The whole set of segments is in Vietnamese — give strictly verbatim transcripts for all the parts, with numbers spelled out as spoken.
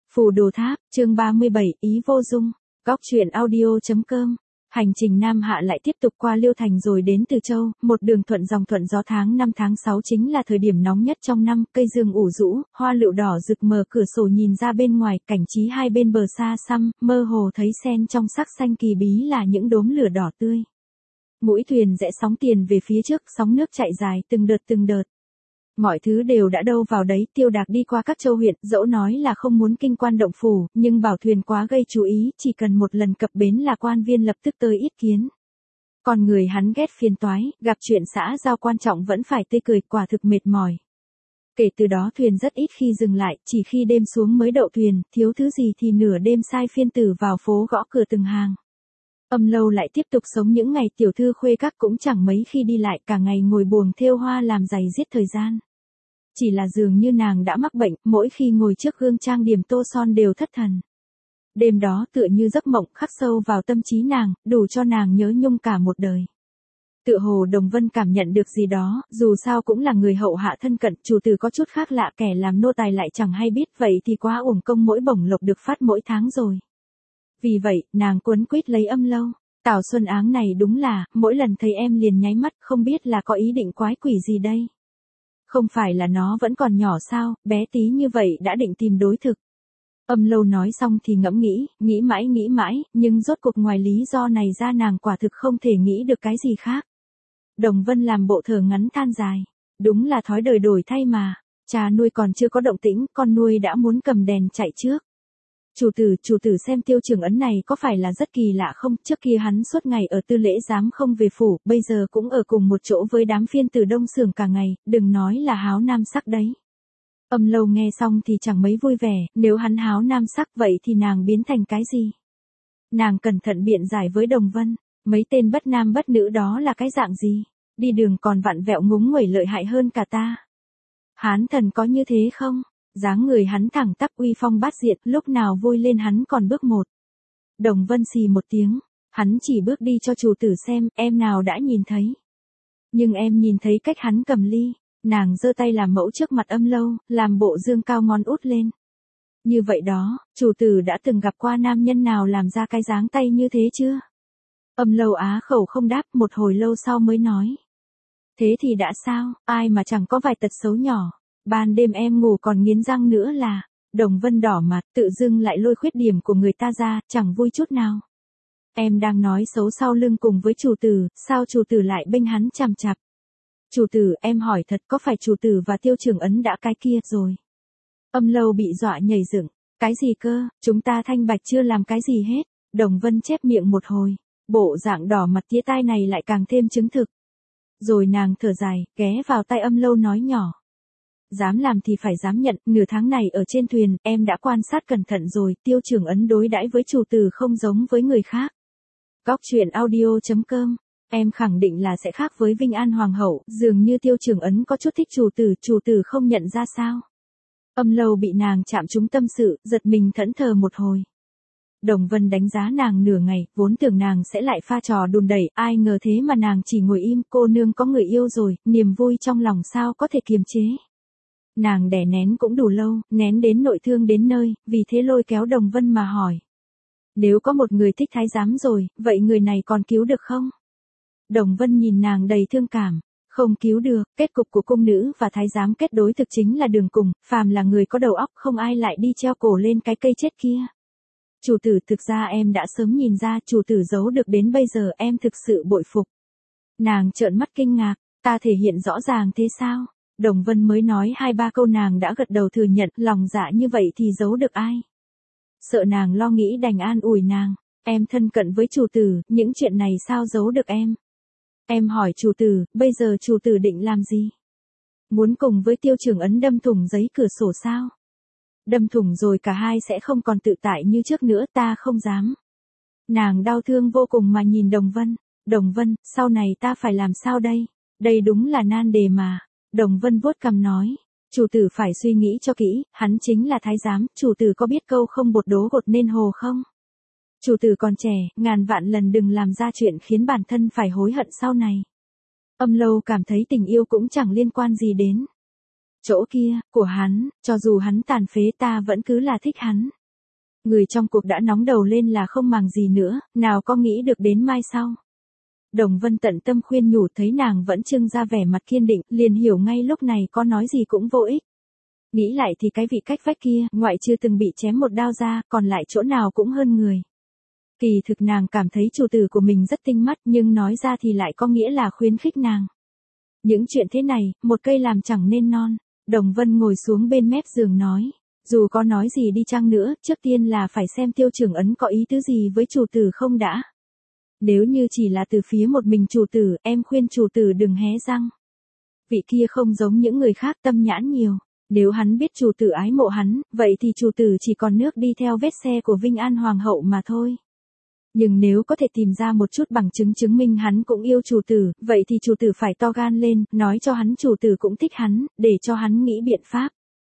Phù Đồ Tháp, chương ba mươi bảy, Ý Vô Dung. Góc truyện audio.com. Hành trình Nam Hạ lại tiếp tục qua Liêu Thành rồi đến Từ Châu, một đường thuận dòng thuận gió. Tháng năm tháng sáu chính là thời điểm nóng nhất trong năm, cây dương ủ rũ, hoa lựu đỏ rực, mở cửa sổ nhìn ra bên ngoài, cảnh trí hai bên bờ xa xăm, mơ hồ thấy sen trong sắc xanh kỳ bí là những đốm lửa đỏ tươi. Mũi thuyền rẽ sóng tiền về phía trước, sóng nước chạy dài, từng đợt từng đợt. Mọi thứ đều đã đâu vào đấy, Tiêu Đạc đi qua các châu huyện, dẫu nói là không muốn kinh quan động phủ, nhưng bảo thuyền quá gây chú ý, chỉ cần một lần cập bến là quan viên lập tức tới yết kiến. Còn người hắn ghét phiền toái, gặp chuyện xã giao quan trọng vẫn phải tươi cười, quả thực mệt mỏi. Kể từ đó thuyền rất ít khi dừng lại, chỉ khi đêm xuống mới đậu thuyền, thiếu thứ gì thì nửa đêm sai phiên tử vào phố gõ cửa từng hàng. Âm Lâu lại tiếp tục sống những ngày tiểu thư khuê các cũng chẳng mấy khi đi lại, cả ngày ngồi buồng thêu hoa làm giày giết thời gian. Chỉ là dường như nàng đã mắc bệnh, mỗi khi ngồi trước gương trang điểm tô son đều thất thần. Đêm đó tựa như giấc mộng khắc sâu vào tâm trí nàng, đủ cho nàng nhớ nhung cả một đời. Tựa hồ Đồng Vân cảm nhận được gì đó, dù sao cũng là người hậu hạ thân cận, chủ tử có chút khác lạ, kẻ làm nô tài lại chẳng hay biết, vậy thì quá uổng công mỗi bổng lộc được phát mỗi tháng rồi. Vì vậy, nàng quấn quýt lấy Âm Lâu. Tào Xuân Áng này đúng là, mỗi lần thấy em liền nháy mắt, không biết là có ý định quái quỷ gì đây. Không phải là nó vẫn còn nhỏ sao, bé tí như vậy đã định tìm đối thực. Âm Lâu nói xong thì ngẫm nghĩ, nghĩ mãi nghĩ mãi, nhưng rốt cuộc ngoài lý do này ra nàng quả thực không thể nghĩ được cái gì khác. Đồng Vân làm bộ thở ngắn than dài. Đúng là thói đời đổi thay mà. Cha nuôi còn chưa có động tĩnh, con nuôi đã muốn cầm đèn chạy trước. Chủ tử, chủ tử xem Tiêu Trường Ấn này có phải là rất kỳ lạ không, trước kia hắn suốt ngày ở tư lễ giám không về phủ, bây giờ cũng ở cùng một chỗ với đám phiên tử Đông Xưởng cả ngày, đừng nói là háo nam sắc đấy. Âm Lâu nghe xong thì chẳng mấy vui vẻ, nếu hắn háo nam sắc vậy thì nàng biến thành cái gì? Nàng cẩn thận biện giải với Đồng Vân, mấy tên bất nam bất nữ đó là cái dạng gì? Đi đường còn vặn vẹo ngúng nguẩy lợi hại hơn cả ta. Hán thần có như thế không? Dáng người hắn thẳng tắp uy phong bát diện, lúc nào vui lên hắn còn bước một. Đồng Vân xì một tiếng, hắn chỉ bước đi cho chủ tử xem, em nào đã nhìn thấy. Nhưng em nhìn thấy cách hắn cầm ly, nàng giơ tay làm mẫu trước mặt Âm Lâu, làm bộ dương cao ngón út lên. Như vậy đó, chủ tử đã từng gặp qua nam nhân nào làm ra cái dáng tay như thế chưa? Âm Lâu á khẩu không đáp, một hồi lâu sau mới nói. Thế thì đã sao, ai mà chẳng có vài tật xấu nhỏ. Ban đêm em ngủ còn nghiến răng nữa là, Đồng Vân đỏ mặt, tự dưng lại lôi khuyết điểm của người ta ra, chẳng vui chút nào. Em đang nói xấu sau lưng cùng với chủ tử, sao chủ tử lại bênh hắn chằm chặp? Chủ tử, em hỏi thật, có phải chủ tử và Tiêu Trường Ấn đã cái kia rồi? Âm Lâu bị dọa nhảy dựng, cái gì cơ, chúng ta thanh bạch chưa làm cái gì hết. Đồng Vân chép miệng một hồi, bộ dạng đỏ mặt tía tai này lại càng thêm chứng thực. Rồi nàng thở dài, ghé vào tai Âm Lâu nói nhỏ. Dám làm thì phải dám nhận, nửa tháng này ở trên thuyền, em đã quan sát cẩn thận rồi, Tiêu Trường Ấn đối đãi với chủ tử không giống với người khác. Góc truyện audio.com, em khẳng định là sẽ khác với Vinh An Hoàng hậu, dường như Tiêu Trường Ấn có chút thích chủ tử, chủ tử không nhận ra sao. Âm Lâu bị nàng chạm trúng tâm sự, giật mình thẫn thờ một hồi. Đồng Vân đánh giá nàng nửa ngày, vốn tưởng nàng sẽ lại pha trò đùn đẩy, ai ngờ thế mà nàng chỉ ngồi im, cô nương có người yêu rồi, niềm vui trong lòng sao có thể kiềm chế. Nàng đè nén cũng đủ lâu, nén đến nội thương đến nơi, vì thế lôi kéo Đồng Vân mà hỏi. Nếu có một người thích thái giám rồi, vậy người này còn cứu được không? Đồng Vân nhìn nàng đầy thương cảm. Không cứu được, kết cục của cung nữ và thái giám kết đối thực chính là đường cùng, phàm là người có đầu óc không ai lại đi treo cổ lên cái cây chết kia. Chủ tử, thực ra em đã sớm nhìn ra, chủ tử giấu được đến bây giờ, em thực sự bội phục. Nàng trợn mắt kinh ngạc, ta thể hiện rõ ràng thế sao? Đồng Vân mới nói hai ba câu nàng đã gật đầu thừa nhận, lòng dạ như vậy thì giấu được ai? Sợ nàng lo nghĩ đành an ủi nàng, em thân cận với chủ tử, những chuyện này sao giấu được em? Em hỏi chủ tử, bây giờ chủ tử định làm gì? Muốn cùng với Tiêu Trường Ấn đâm thủng giấy cửa sổ sao? Đâm thủng rồi cả hai sẽ không còn tự tại như trước nữa, ta không dám. Nàng đau thương vô cùng mà nhìn Đồng Vân, Đồng Vân, sau này ta phải làm sao đây? Đây đúng là nan đề mà. Đồng Vân vuốt cằm nói, chủ tử phải suy nghĩ cho kỹ, hắn chính là thái giám, chủ tử có biết câu không bột đố gột nên hồ không? Chủ tử còn trẻ, ngàn vạn lần đừng làm ra chuyện khiến bản thân phải hối hận sau này. Âm Lâu cảm thấy tình yêu cũng chẳng liên quan gì đến chỗ kia, của hắn, cho dù hắn tàn phế ta vẫn cứ là thích hắn. Người trong cuộc đã nóng đầu lên là không màng gì nữa, nào có nghĩ được đến mai sau. Đồng Vân tận tâm khuyên nhủ thấy nàng vẫn trưng ra vẻ mặt kiên định, liền hiểu ngay lúc này có nói gì cũng vô ích. Nghĩ lại thì cái vị cách vách kia, ngoại trừ từng bị chém một đao ra, còn lại chỗ nào cũng hơn người. Kỳ thực nàng cảm thấy chủ tử của mình rất tinh mắt, nhưng nói ra thì lại có nghĩa là khuyến khích nàng. Những chuyện thế này, một cây làm chẳng nên non. Đồng Vân ngồi xuống bên mép giường nói. Dù có nói gì đi chăng nữa, trước tiên là phải xem Tiêu Trường Ấn có ý tứ gì với chủ tử không đã. Nếu như chỉ là từ phía một mình chủ tử, em khuyên chủ tử đừng hé răng. Vị kia không giống những người khác tâm nhãn nhiều. Nếu hắn biết chủ tử ái mộ hắn, vậy thì chủ tử chỉ còn nước đi theo vết xe của Vinh An Hoàng hậu mà thôi. Nhưng nếu có thể tìm ra một chút bằng chứng chứng minh hắn cũng yêu chủ tử, vậy thì chủ tử phải to gan lên, nói cho hắn chủ tử cũng thích hắn, để cho hắn nghĩ biện pháp.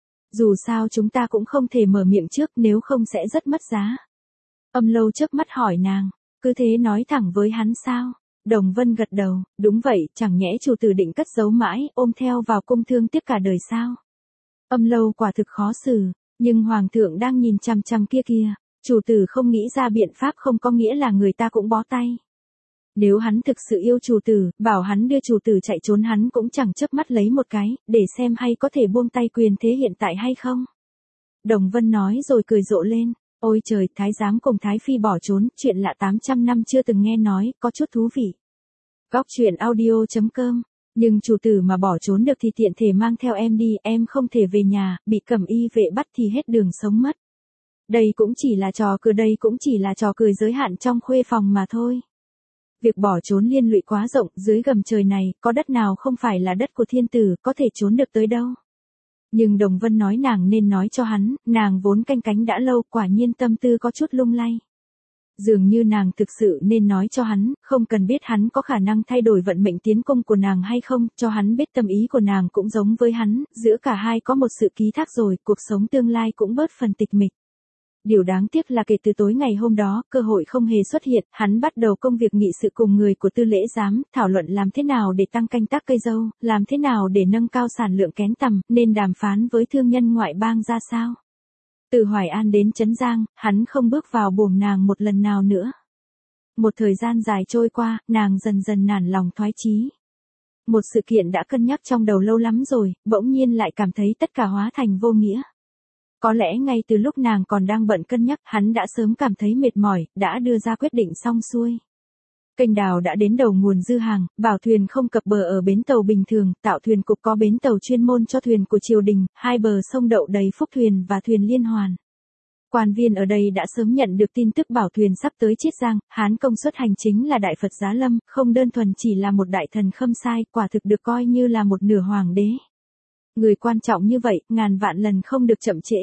Dù sao chúng ta cũng không thể mở miệng trước, nếu không sẽ rất mất giá. Âm Lâu chớp mắt hỏi nàng, cứ thế nói thẳng với hắn sao? Đồng Vân gật đầu, đúng vậy, chẳng nhẽ chủ tử định cất giấu mãi, ôm theo vào cung thương tiếc cả đời sao? Âm Lâu quả thực khó xử, nhưng Hoàng thượng đang nhìn chằm chằm kia kia, chủ tử không nghĩ ra biện pháp không có nghĩa là người ta cũng bó tay. Nếu hắn thực sự yêu chủ tử, bảo hắn đưa chủ tử chạy trốn hắn cũng chẳng chớp mắt lấy một cái, để xem hay có thể buông tay quyền thế hiện tại hay không. Đồng Vân nói rồi cười rộ lên, ôi trời, thái giám cùng thái phi bỏ trốn, chuyện lạ tám trăm năm chưa từng nghe nói, có chút thú vị. Góc truyện audio chấm com. Nhưng chủ tử mà bỏ trốn được thì tiện thể mang theo em đi, em không thể về nhà, bị cẩm y vệ bắt thì hết đường sống mất. Đây cũng chỉ là trò cười, đây cũng chỉ là trò cười giới hạn trong khuê phòng mà thôi. Việc bỏ trốn liên lụy quá rộng, dưới gầm trời này, có đất nào không phải là đất của thiên tử, có thể trốn được tới đâu. Nhưng Đồng Vân nói nàng nên nói cho hắn, nàng vốn canh cánh đã lâu, quả nhiên tâm tư có chút lung lay. Dường như nàng thực sự nên nói cho hắn, không cần biết hắn có khả năng thay đổi vận mệnh tiến công của nàng hay không, cho hắn biết tâm ý của nàng cũng giống với hắn, giữa cả hai có một sự ký thác rồi, cuộc sống tương lai cũng bớt phần tịch mịch. Điều đáng tiếc là kể từ tối ngày hôm đó, cơ hội không hề xuất hiện, hắn bắt đầu công việc nghị sự cùng người của tư lễ giám, thảo luận làm thế nào để tăng canh tác cây dâu, làm thế nào để nâng cao sản lượng kén tằm, nên đàm phán với thương nhân ngoại bang ra sao. Từ Hoài An đến Trấn Giang, hắn không bước vào buồng nàng một lần nào nữa. Một thời gian dài trôi qua, nàng dần dần nản lòng thoái chí. Một sự kiện đã cân nhắc trong đầu lâu lắm rồi, bỗng nhiên lại cảm thấy tất cả hóa thành vô nghĩa. Có lẽ ngay từ lúc nàng còn đang bận cân nhắc, hắn đã sớm cảm thấy mệt mỏi, đã đưa ra quyết định xong xuôi. Kênh đào đã đến đầu nguồn dư hàng, bảo thuyền không cập bờ ở bến tàu bình thường, tạo thuyền cục có bến tàu chuyên môn cho thuyền của triều đình, hai bờ sông đậu đầy phúc thuyền và thuyền liên hoàn. Quan viên ở đây đã sớm nhận được tin tức bảo thuyền sắp tới Chiết Giang, Hán công suất hành chính là Đại Phật Giá Lâm, không đơn thuần chỉ là một đại thần khâm sai, quả thực được coi như là một nửa hoàng đế. Người quan trọng như vậy, ngàn vạn lần không được chậm trễ.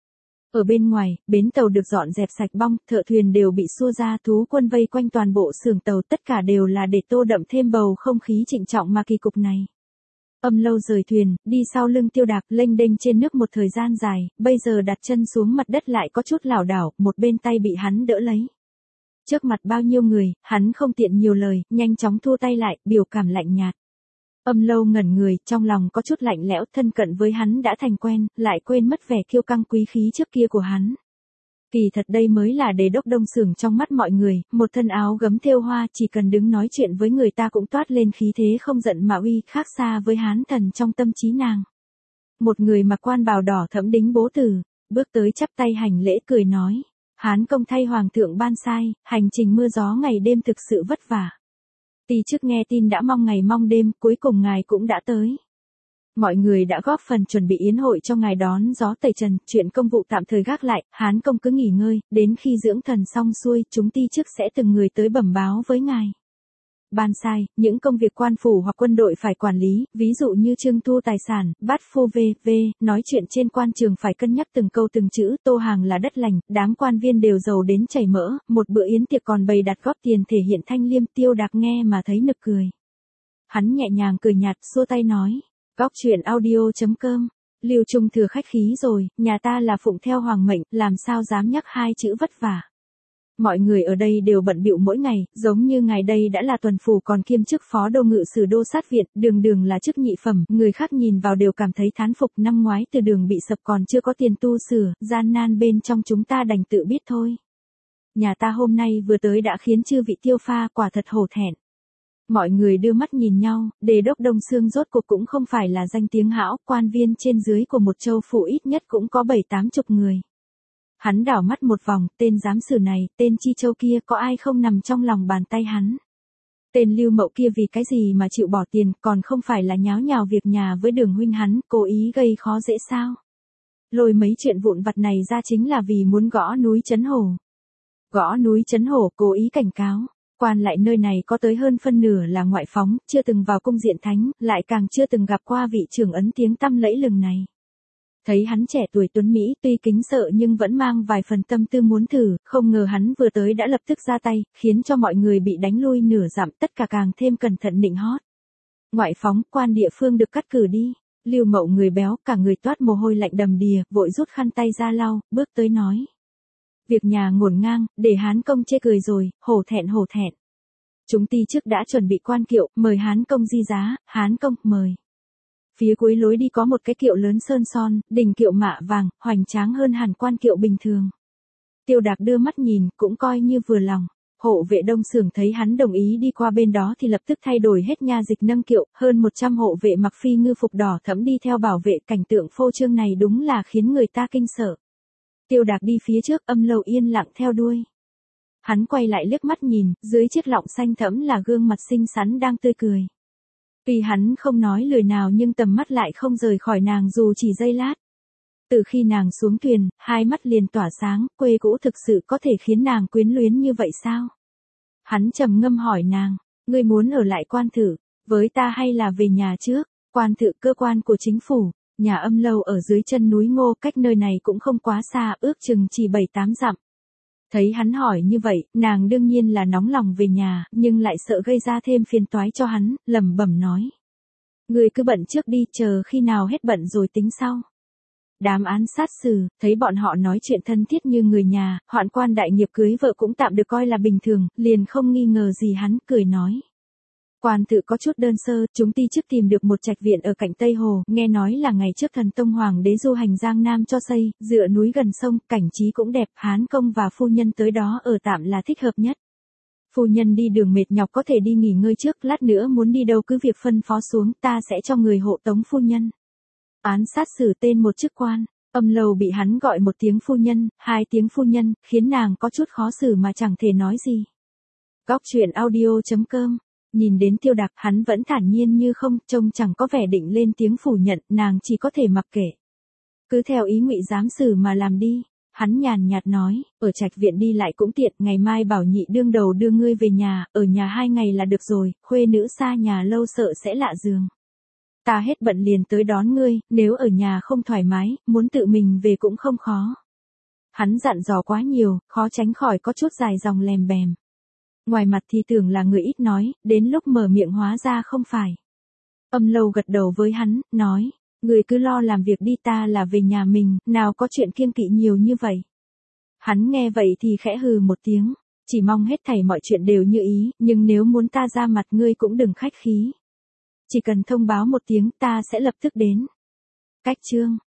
Ở bên ngoài, bến tàu được dọn dẹp sạch bong, thợ thuyền đều bị xua ra, thú quân vây quanh toàn bộ xưởng tàu, tất cả đều là để tô đậm thêm bầu không khí trịnh trọng mà kỳ cục này. Âm Lâu rời thuyền, đi sau lưng Tiêu Đạc, lênh đênh trên nước một thời gian dài, bây giờ đặt chân xuống mặt đất lại có chút lảo đảo, một bên tay bị hắn đỡ lấy. Trước mặt bao nhiêu người, hắn không tiện nhiều lời, nhanh chóng thua tay lại, biểu cảm lạnh nhạt. Âm Lâu ngẩn người, trong lòng có chút lạnh lẽo, thân cận với hắn đã thành quen, lại quên mất vẻ kiêu căng quý khí trước kia của hắn. Kỳ thật đây mới là đế đốc đông xưởng trong mắt mọi người, một thân áo gấm thêu hoa, chỉ cần đứng nói chuyện với người ta cũng toát lên khí thế không giận mà uy, khác xa với Hán thần trong tâm trí nàng. Một người mặc quan bào đỏ thẫm đính bố tử, bước tới chắp tay hành lễ cười nói, Hán công thay hoàng thượng ban sai, hành trình mưa gió ngày đêm thực sự vất vả. Tỳ trước nghe tin đã mong ngày mong đêm, cuối cùng ngài cũng đã tới. Mọi người đã góp phần chuẩn bị yến hội cho ngài đón gió tẩy trần, chuyện công vụ tạm thời gác lại, Hán công cứ nghỉ ngơi, đến khi dưỡng thần xong xuôi, chúng ti trước sẽ từng người tới bẩm báo với ngài. Ban sai, những công việc quan phủ hoặc quân đội phải quản lý, ví dụ như trưng thu tài sản, bắt phu v.v., nói chuyện trên quan trường phải cân nhắc từng câu từng chữ, Tô Hàng là đất lành, đám quan viên đều giàu đến chảy mỡ, một bữa yến tiệc còn bày đặt góp tiền thể hiện thanh liêm. Tiêu Đạc nghe mà thấy nực cười. Hắn nhẹ nhàng cười nhạt, xua tay nói, góc truyện audio chấm com, Lưu Trung thừa khách khí rồi, nhà ta là phụng theo hoàng mệnh, làm sao dám nhắc hai chữ vất vả. Mọi người ở đây đều bận bịu mỗi ngày, giống như ngài đây đã là tuần phủ còn kiêm chức phó đô ngự sử đô sát viện, đường đường là chức nhị phẩm, người khác nhìn vào đều cảm thấy thán phục. Năm ngoái từ đường bị sập còn chưa có tiền tu sửa, gian nan bên trong chúng ta đành tự biết thôi. Nhà ta hôm nay vừa tới đã khiến chư vị tiêu pha quả thật hổ thẹn. Mọi người đưa mắt nhìn nhau, đề đốc Đông Xương rốt cuộc cũng không phải là danh tiếng hão, quan viên trên dưới của một châu phủ ít nhất cũng có bảy tám chục người. Hắn đảo mắt một vòng, tên giám sử này, tên Chi Châu kia có ai không nằm trong lòng bàn tay hắn. Tên Lưu Mậu kia vì cái gì mà chịu bỏ tiền, còn không phải là nháo nhào việc nhà với Đường huynh hắn, cố ý gây khó dễ sao. Lôi mấy chuyện vụn vặt này ra chính là vì muốn gõ núi Trấn Hổ. Gõ núi Trấn Hổ cố ý cảnh cáo. Quan lại nơi này có tới hơn phân nửa là ngoại phóng, chưa từng vào cung diện thánh, lại càng chưa từng gặp qua vị trưởng ấn tiếng tăm lẫy lừng này. Thấy hắn trẻ tuổi tuấn Mỹ tuy kính sợ nhưng vẫn mang vài phần tâm tư muốn thử, không ngờ hắn vừa tới đã lập tức ra tay, khiến cho mọi người bị đánh lui nửa dặm, tất cả càng thêm cẩn thận nịnh hót. Ngoại phóng, quan địa phương được cắt cử đi. Lưu Mậu người béo, cả người toát mồ hôi lạnh đầm đìa, vội rút khăn tay ra lau, bước tới nói. Việc nhà ngổn ngang, để Hán công chê cười rồi, hổ thẹn hổ thẹn. Chúng ti trước đã chuẩn bị quan kiệu, mời Hán công di giá, Hán công, mời. Phía cuối lối đi có một cái kiệu lớn sơn son, đỉnh kiệu mạ vàng, hoành tráng hơn hẳn quan kiệu bình thường. Tiêu Đạc đưa mắt nhìn, cũng coi như vừa lòng. Hộ vệ Đông Xưởng thấy hắn đồng ý đi qua bên đó thì lập tức thay đổi hết nha dịch nâng kiệu, hơn một trăm hộ vệ mặc phi ngư phục đỏ thẫm đi theo bảo vệ, cảnh tượng phô trương này đúng là khiến người ta kinh sợ. Tiêu Đạc đi phía trước, Âm Lâu yên lặng theo đuôi. Hắn quay lại liếc mắt nhìn, dưới chiếc lọng xanh thẫm là gương mặt xinh xắn đang tươi cười. Tuy hắn không nói lời nào nhưng tầm mắt lại không rời khỏi nàng dù chỉ giây lát. Từ khi nàng xuống thuyền, hai mắt liền tỏa sáng, quê cũ thực sự có thể khiến nàng quyến luyến như vậy sao? Hắn trầm ngâm hỏi nàng, ngươi muốn ở lại Quan Thự, với ta hay là về nhà trước? Quan Thự cơ quan của chính phủ, nhà Âm Lâu ở dưới chân núi Ngô, cách nơi này cũng không quá xa, ước chừng chỉ bảy tám dặm. Thấy hắn hỏi như vậy, nàng đương nhiên là nóng lòng về nhà, nhưng lại sợ gây ra thêm phiền toái cho hắn, lẩm bẩm nói. Ngươi cứ bận trước đi, chờ khi nào hết bận rồi tính sau. Đám án sát xử, thấy bọn họ nói chuyện thân thiết như người nhà, hoạn quan đại nghiệp cưới vợ cũng tạm được coi là bình thường, liền không nghi ngờ gì hắn, cười nói. Quan Thự có chút đơn sơ, chúng ti trước tìm được một trạch viện ở cạnh Tây Hồ, nghe nói là ngày trước thần Tông Hoàng đế du hành Giang Nam cho xây, dựa núi gần sông, cảnh trí cũng đẹp, Hán công và phu nhân tới đó ở tạm là thích hợp nhất. Phu nhân đi đường mệt nhọc có thể đi nghỉ ngơi trước, lát nữa muốn đi đâu cứ việc phân phó xuống, ta sẽ cho người hộ tống phu nhân. Án sát xử tên một chức quan, Âm Lâu bị hắn gọi một tiếng phu nhân, hai tiếng phu nhân, khiến nàng có chút khó xử mà chẳng thể nói gì. Góc truyện audio chấm com. Nhìn đến Tiêu Đạc, hắn vẫn thản nhiên như không, trông chẳng có vẻ định lên tiếng phủ nhận, nàng chỉ có thể mặc kệ. Cứ theo ý Ngụy giám sử mà làm đi. Hắn nhàn nhạt nói, ở trạch viện đi lại cũng tiện, ngày mai bảo nhị đương đầu đưa ngươi về nhà, ở nhà hai ngày là được rồi, khuê nữ xa nhà lâu sợ sẽ lạ giường. Ta hết bận liền tới đón ngươi, nếu ở nhà không thoải mái, muốn tự mình về cũng không khó. Hắn dặn dò quá nhiều, khó tránh khỏi có chút dài dòng lèm bèm. Ngoài mặt thì tưởng là người ít nói, đến lúc mở miệng hóa ra không phải. Âm Lâu gật đầu với hắn, nói, người cứ lo làm việc đi, ta là về nhà mình, nào có chuyện kiêng kỵ nhiều như vậy. Hắn nghe vậy thì khẽ hừ một tiếng, chỉ mong hết thảy mọi chuyện đều như ý, nhưng nếu muốn ta ra mặt ngươi cũng đừng khách khí. Chỉ cần thông báo một tiếng ta sẽ lập tức đến. Cách chương